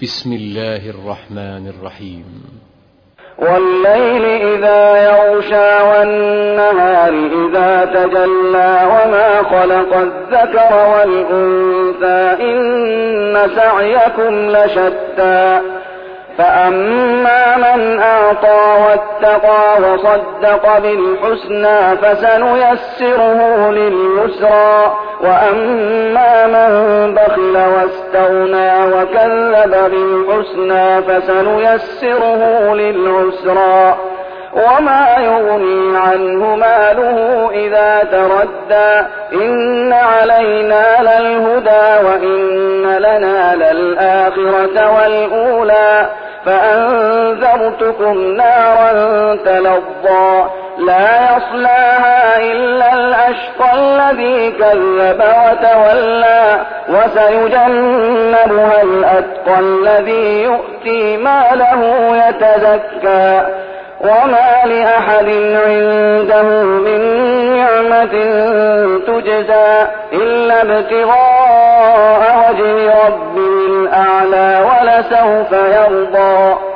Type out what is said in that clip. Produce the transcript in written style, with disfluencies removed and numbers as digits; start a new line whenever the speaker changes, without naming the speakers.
بسم الله الرحمن الرحيم.
والليل إذا يغشى والنهار إذا تجلى وما خلق الذكر والأنثى إن سعيكم لشتى فأما من أعطى واتقى وصدق بالحسنى فسنيسره لليسرى وأما من بخل واستغنى وكذب بالحسنى فسنيسره للعسرى وما يغني عنه ماله إذا تردى إن علينا للهدى وإن لنا للآخرة والأولى فأنذرتكم نارا تلظى لا يصلاها إلا الأشقى الذي كذب وتولى وسيجنبها الأتقى الذي يؤتي ماله يتزكى وما لأحد عنده من نعمة تجزى إلا ابتغاء وجه ربه الأعلى ولسوف يرضى.